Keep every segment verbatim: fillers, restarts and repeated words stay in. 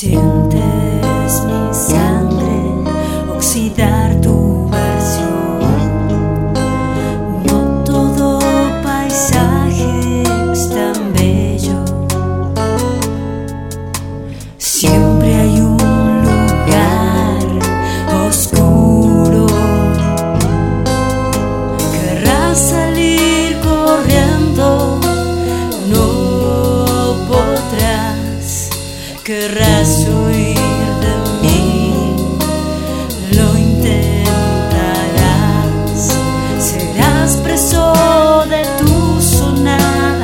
Sientes mi sangre oxidar tu versión. No todo paisaje es tan bello. Siempre hay un lugar oscuro. Querrás salir corriendo, no podrás. Querrás huir de mí, lo intentarás. Serás preso de tu sonada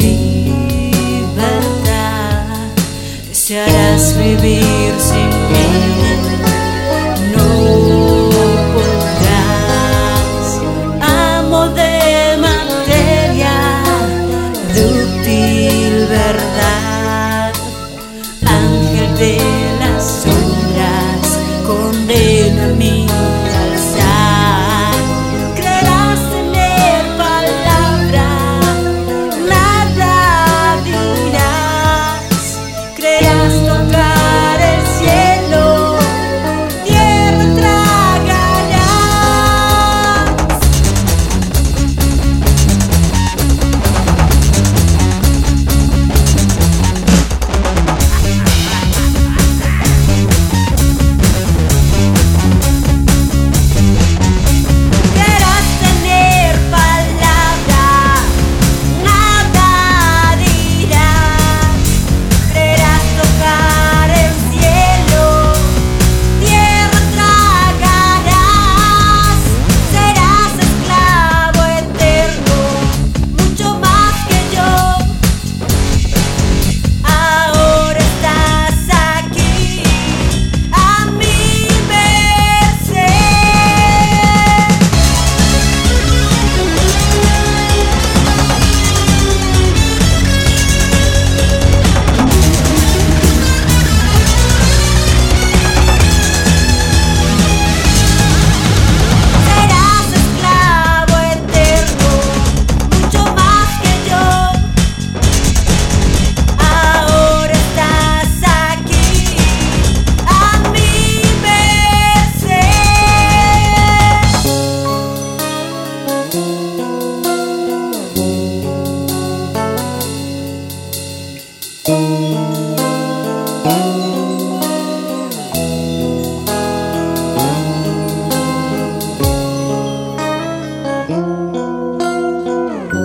libertad. Desearás vivir sin mí, no podrás. Amo de materia, dúctil verdad, ángel de las sombras, condena mi alzar. Creerás tener palabra, nada dirás. Creerás tocar el cielo, tierra tragarás. Creerás tener palabra, nada dirás. Creerás tocar el cielo, tierra tragarás. Serás esclavo eterno, mucho más que yo. Ahora estás aquí, a mi merced. Serás esclavo eterno, mucho más que yo. Ahora estás aquí, a mi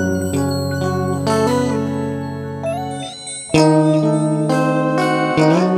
merced.